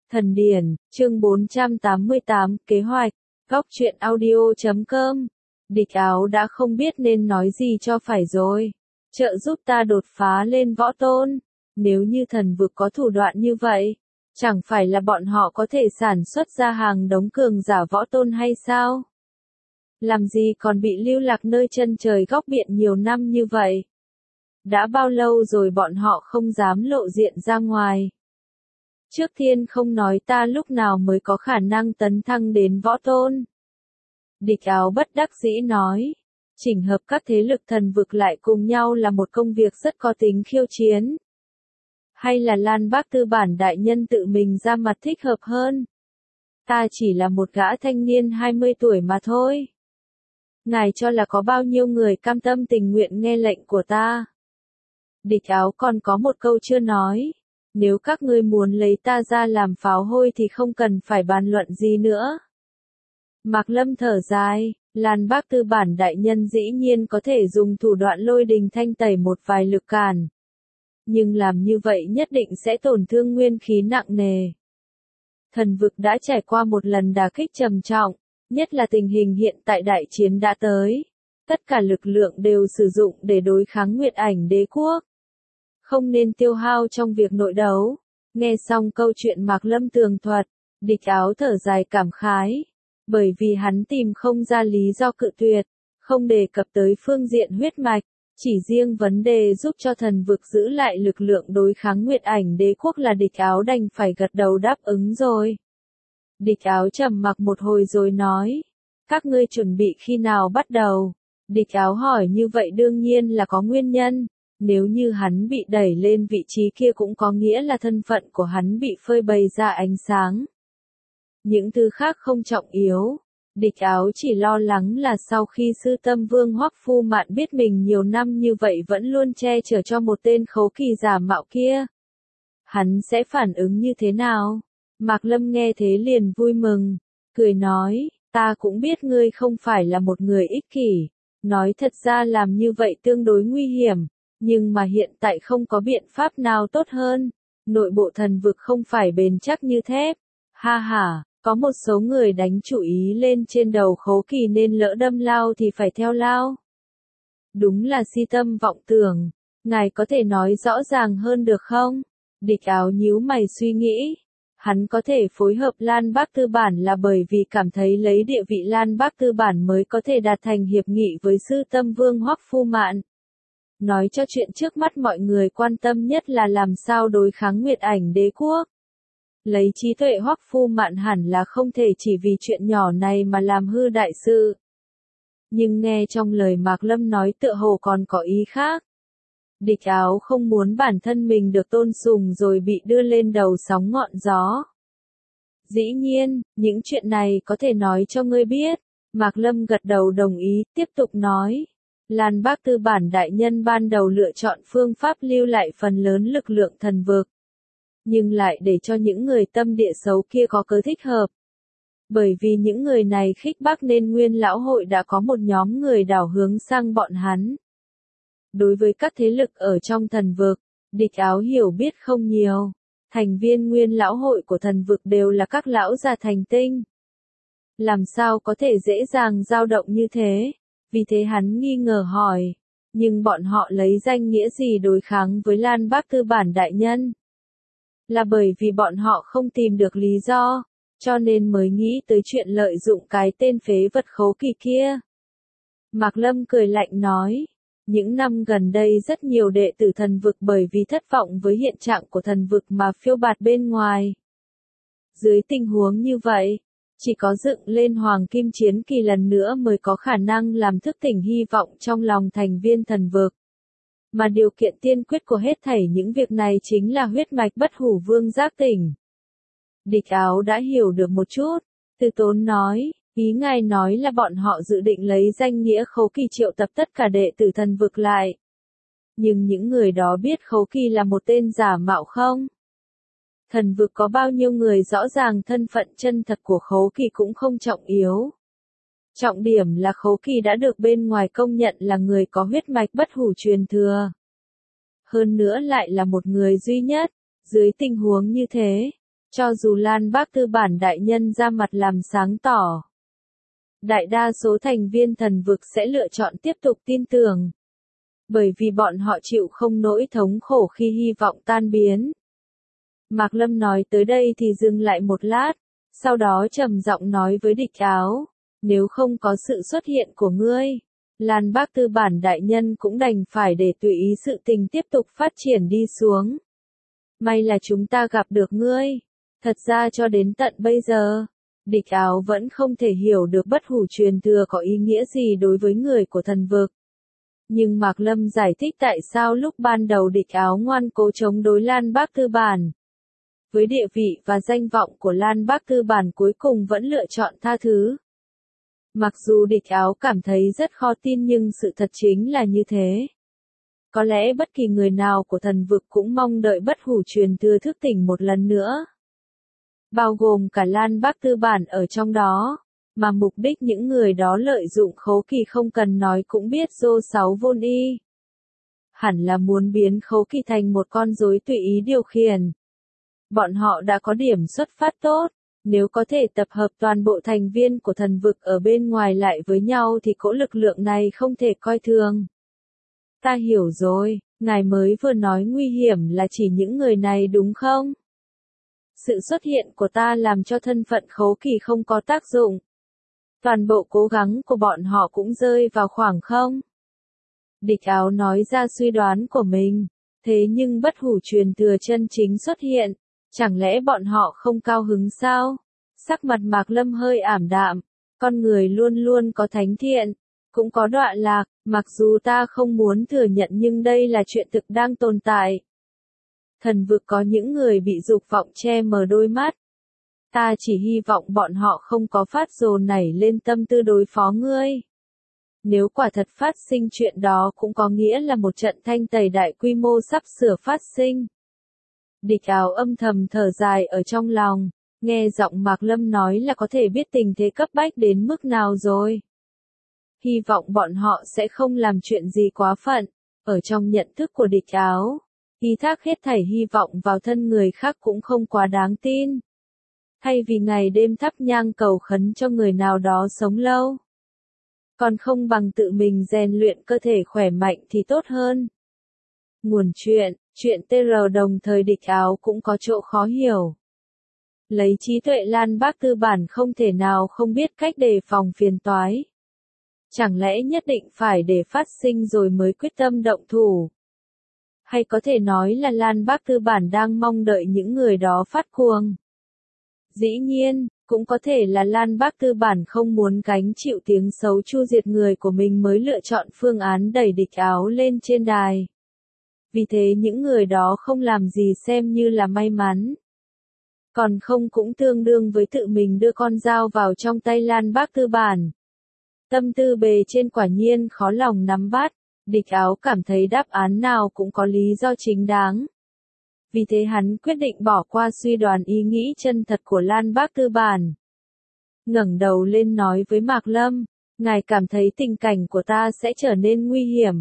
Thần điển, chương 488, kế hoạch, góc truyện audio.com. Địch Áo đã không biết nên nói gì cho phải rồi. Trợ giúp ta đột phá lên võ tôn. Nếu như thần vực có thủ đoạn như vậy, chẳng phải là bọn họ có thể sản xuất ra hàng đống cường giả võ tôn hay sao? Làm gì còn bị lưu lạc nơi chân trời góc biển nhiều năm như vậy? Đã bao lâu rồi bọn họ không dám lộ diện ra ngoài? Trước tiên không nói ta lúc nào mới có khả năng tấn thăng đến võ tôn. Địch Áo bất đắc dĩ nói, chỉnh hợp các thế lực thần vực lại cùng nhau là một công việc rất có tính khiêu chiến. Hay là Lan Bác Tư Bản đại nhân tự mình ra mặt thích hợp hơn? Ta chỉ là một gã thanh niên 20 tuổi mà thôi. Ngài cho là có bao nhiêu người cam tâm tình nguyện nghe lệnh của ta? Địch Áo còn có một câu chưa nói. Nếu các ngươi muốn lấy ta ra làm pháo hôi thì không cần phải bàn luận gì nữa. Mạc Lâm thở dài, Lan Bác Tư Bản đại nhân dĩ nhiên có thể dùng thủ đoạn lôi đình thanh tẩy một vài lực cản. Nhưng làm như vậy nhất định sẽ tổn thương nguyên khí nặng nề. Thần vực đã trải qua một lần đả kích trầm trọng, nhất là tình hình hiện tại đại chiến đã tới. Tất cả lực lượng đều sử dụng để đối kháng Nguyệt Ảnh Đế Quốc. Không nên tiêu hao trong việc nội đấu. Nghe xong câu chuyện Mạc Lâm tường thuật, Địch Áo thở dài cảm khái. Bởi vì hắn tìm không ra lý do cự tuyệt, không đề cập tới phương diện huyết mạch, chỉ riêng vấn đề giúp cho thần vực giữ lại lực lượng đối kháng Nguyệt Ảnh Đế Quốc là Địch Áo đành phải gật đầu đáp ứng rồi. Địch Áo trầm mặc một hồi rồi nói, các ngươi chuẩn bị khi nào bắt đầu? Địch Áo hỏi như vậy đương nhiên là có nguyên nhân. Nếu như hắn bị đẩy lên vị trí kia cũng có nghĩa là thân phận của hắn bị phơi bày ra ánh sáng. Những thứ khác không trọng yếu. Địch Áo chỉ lo lắng là sau khi sư tâm vương Hoắc Phu Mạn biết mình nhiều năm như vậy vẫn luôn che chở cho một tên khấu kỳ giả mạo kia. Hắn sẽ phản ứng như thế nào? Mạc Lâm nghe thế liền vui mừng, cười nói, ta cũng biết ngươi không phải là một người ích kỷ. Nói thật ra làm như vậy tương đối nguy hiểm. Nhưng mà hiện tại không có biện pháp nào tốt hơn. Nội bộ thần vực không phải bền chắc như thép. Ha ha, có một số người đánh chủ ý lên trên đầu khấu kỳ nên lỡ đâm lao thì phải theo lao. Đúng là si tâm vọng tưởng. Ngài có thể nói rõ ràng hơn được không? Địch Áo nhíu mày suy nghĩ. Hắn có thể phối hợp Lan Bác Tư Bản là bởi vì cảm thấy lấy địa vị Lan Bác Tư Bản mới có thể đạt thành hiệp nghị với sư tâm vương Hoắc Phu Mạn. Nói cho chuyện trước mắt mọi người quan tâm nhất là làm sao đối kháng Nguyệt Ảnh Đế Quốc. Lấy trí tuệ Hoắc Phu Mạn hẳn là không thể chỉ vì chuyện nhỏ này mà làm hư đại sự. Nhưng nghe trong lời Mạc Lâm nói tựa hồ còn có ý khác. Địch Áo không muốn bản thân mình được tôn sùng rồi bị đưa lên đầu sóng ngọn gió. Dĩ nhiên, những chuyện này có thể nói cho ngươi biết. Mạc Lâm gật đầu đồng ý, tiếp tục nói. Lan Bác Tư Bản đại nhân ban đầu lựa chọn phương pháp lưu lại phần lớn lực lượng thần vực. Nhưng lại để cho những người tâm địa xấu kia có cớ thích hợp. Bởi vì những người này khích bác nên Nguyên Lão Hội đã có một nhóm người đảo hướng sang bọn hắn. Đối với các thế lực ở trong thần vực, Địch Áo hiểu biết không nhiều. Thành viên Nguyên Lão Hội của thần vực đều là các lão già thành tinh. Làm sao có thể dễ dàng dao động như thế? Vì thế hắn nghi ngờ hỏi, nhưng bọn họ lấy danh nghĩa gì đối kháng với Lan Bác Tư Bản đại nhân? Là bởi vì bọn họ không tìm được lý do, cho nên mới nghĩ tới chuyện lợi dụng cái tên phế vật khấu kỳ kia. Mạc Lâm cười lạnh nói, những năm gần đây rất nhiều đệ tử thần vực bởi vì thất vọng với hiện trạng của thần vực mà phiêu bạt bên ngoài. Dưới tình huống như vậy, chỉ có dựng lên Hoàng Kim Chiến Kỳ lần nữa mới có khả năng làm thức tỉnh hy vọng trong lòng thành viên thần vực. Mà điều kiện tiên quyết của hết thảy những việc này chính là huyết mạch bất hủ vương giác tỉnh. Địch Áo đã hiểu được một chút, Từ Tốn nói, ý ngài nói là bọn họ dự định lấy danh nghĩa khấu kỳ triệu tập tất cả đệ tử thần vực lại. Nhưng những người đó biết khấu kỳ là một tên giả mạo không? Thần vực có bao nhiêu người rõ ràng thân phận chân thật của khấu kỳ cũng không trọng yếu. Trọng điểm là khấu kỳ đã được bên ngoài công nhận là người có huyết mạch bất hủ truyền thừa. Hơn nữa lại là một người duy nhất. Dưới tình huống như thế, Cho dù Lan Bác Tư Bản đại nhân ra mặt làm sáng tỏ, đại đa số thành viên thần vực sẽ lựa chọn tiếp tục tin tưởng. Bởi vì bọn họ chịu không nỗi thống khổ khi hy vọng tan biến. Mạc Lâm nói tới đây thì dừng lại một lát, sau đó trầm giọng nói với Địch Áo, nếu không có sự xuất hiện của ngươi, Lan Bác Tư Bản đại nhân cũng đành phải để tùy ý sự tình tiếp tục phát triển đi xuống. May là chúng ta gặp được ngươi. Thật ra cho đến tận bây giờ, Địch Áo vẫn không thể hiểu được bất hủ truyền thừa có ý nghĩa gì đối với người của thần vực. Nhưng Mạc Lâm giải thích tại sao lúc ban đầu Địch Áo ngoan cố chống đối Lan Bác Tư Bản. Với địa vị và danh vọng của Lan Bác Tư Bản cuối cùng vẫn lựa chọn tha thứ. Mặc dù Địch Áo cảm thấy rất khó tin nhưng sự thật chính là như thế. Có lẽ bất kỳ người nào của thần vực cũng mong đợi bất hủ truyền thừa thức tỉnh một lần nữa. Bao gồm cả Lan Bác Tư Bản ở trong đó, mà mục đích những người đó lợi dụng Khấu Kỳ không cần nói cũng biết Dô 6 Vôn Y. Hẳn là muốn biến Khấu Kỳ thành một con rối tùy ý điều khiển. Bọn họ đã có điểm xuất phát tốt, nếu có thể tập hợp toàn bộ thành viên của thần vực ở bên ngoài lại với nhau thì cỗ lực lượng này không thể coi thường. Ta hiểu rồi, ngài mới vừa nói nguy hiểm là chỉ những người này đúng không? Sự xuất hiện của ta làm cho thân phận Khấu Kỳ không có tác dụng. Toàn bộ cố gắng của bọn họ cũng rơi vào khoảng không. Địch Áo nói ra suy đoán của mình, thế nhưng bất hủ truyền thừa chân chính xuất hiện, chẳng lẽ bọn họ không cao hứng sao? Sắc mặt Mạc Lâm hơi ảm đạm, con người luôn luôn có thánh thiện, cũng có đọa lạc, mặc dù ta không muốn thừa nhận nhưng đây là chuyện thực đang tồn tại. Thần vực có những người bị dục vọng che mờ đôi mắt. Ta chỉ hy vọng bọn họ không có phát dồn nảy lên tâm tư đối phó ngươi. Nếu quả thật phát sinh chuyện đó cũng có nghĩa là một trận thanh tẩy đại quy mô sắp sửa phát sinh. Địch Áo âm thầm thở dài ở trong lòng, nghe giọng Mạc Lâm nói là có thể biết tình thế cấp bách đến mức nào rồi. Hy vọng bọn họ sẽ không làm chuyện gì quá phận, ở trong nhận thức của Địch Áo. Ký thác hết thảy hy vọng vào thân người khác cũng không quá đáng tin. Thay vì ngày đêm thắp nhang cầu khấn cho người nào đó sống lâu, còn không bằng tự mình rèn luyện cơ thể khỏe mạnh thì tốt hơn. Nguồn chuyện TR đồng thời Địch Áo cũng có chỗ khó hiểu. Lấy trí tuệ Lan Bác Tư Bản không thể nào không biết cách đề phòng phiền toái. Chẳng lẽ nhất định phải để phát sinh rồi mới quyết tâm động thủ? Hay có thể nói là Lan Bác Tư Bản đang mong đợi những người đó phát cuồng? Dĩ nhiên, cũng có thể là Lan Bác Tư Bản không muốn gánh chịu tiếng xấu chu diệt người của mình mới lựa chọn phương án đẩy Địch Áo lên trên đài. Vì thế những người đó không làm gì xem như là may mắn. Còn không cũng tương đương với tự mình đưa con dao vào trong tay Lan Bác Tư Bản. Tâm tư bề trên quả nhiên khó lòng nắm bắt, Địch Áo cảm thấy đáp án nào cũng có lý do chính đáng. Vì thế hắn quyết định bỏ qua suy đoán ý nghĩ chân thật của Lan Bác Tư Bản. Ngẩng đầu lên nói với Mạc Lâm, ngài cảm thấy tình cảnh của ta sẽ trở nên nguy hiểm.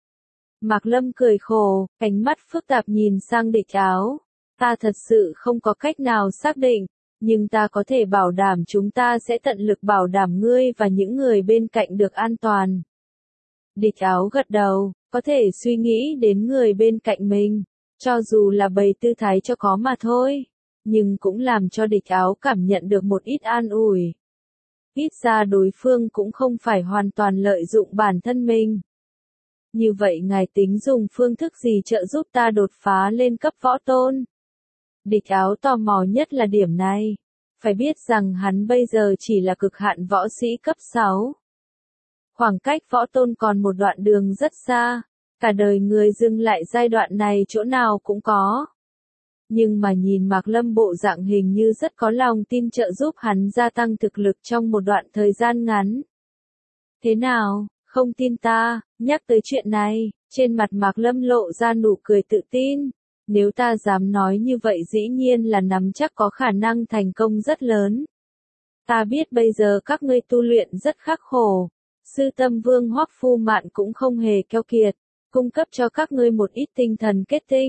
Mạc Lâm cười khổ, ánh mắt phức tạp nhìn sang Địch Áo. Ta thật sự không có cách nào xác định, nhưng ta có thể bảo đảm chúng ta sẽ tận lực bảo đảm ngươi và những người bên cạnh được an toàn. Địch Áo gật đầu, có thể suy nghĩ đến người bên cạnh mình, cho dù là bày tư thái cho có mà thôi, nhưng cũng làm cho Địch Áo cảm nhận được một ít an ủi. Ít ra đối phương cũng không phải hoàn toàn lợi dụng bản thân mình. Như vậy ngài tính dùng phương thức gì trợ giúp ta đột phá lên cấp võ tôn? Địch Áo tò mò nhất là điểm này. Phải biết rằng hắn bây giờ chỉ là cực hạn võ sĩ cấp 6. Khoảng cách võ tôn còn một đoạn đường rất xa. Cả đời người dừng lại giai đoạn này chỗ nào cũng có. Nhưng mà nhìn Mạc Lâm bộ dạng hình như rất có lòng tin trợ giúp hắn gia tăng thực lực trong một đoạn thời gian ngắn. Thế nào, không tin ta? Nhắc tới chuyện này, trên mặt Mạc Lâm lộ ra nụ cười tự tin. Nếu ta dám nói như vậy dĩ nhiên là nắm chắc có khả năng thành công rất lớn. Ta biết bây giờ các ngươi tu luyện rất khắc khổ. Sư Tâm Vương Hoắc Phu Mạn cũng không hề keo kiệt, cung cấp cho các ngươi một ít tinh thần kết tinh.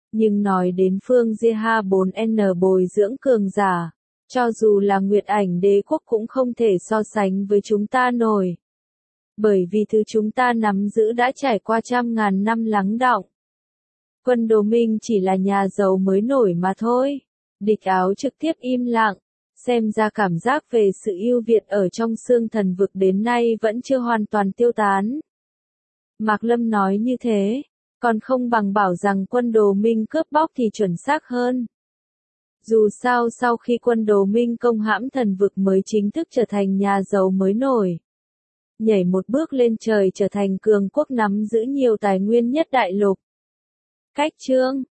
Nhưng nói đến phương GH4N bồi dưỡng cường giả, cho dù là Nguyệt Ảnh Đế quốc cũng không thể so sánh với chúng ta nổi. Bởi vì thứ chúng ta nắm giữ đã trải qua trăm ngàn năm lắng đọng. Quân Đồ Minh chỉ là nhà giàu mới nổi mà thôi. Địch Áo trực tiếp im lặng, xem ra cảm giác về sự ưu việt ở trong xương thần vực đến nay vẫn chưa hoàn toàn tiêu tán. Mạc Lâm nói như thế, còn không bằng bảo rằng Quân Đồ Minh cướp bóc thì chuẩn xác hơn. Dù sao sau khi Quân Đồ Minh công hãm thần vực mới chính thức trở thành nhà giàu mới nổi. Nhảy một bước lên trời trở thành cường quốc nắm giữ nhiều tài nguyên nhất đại lục. Cách chương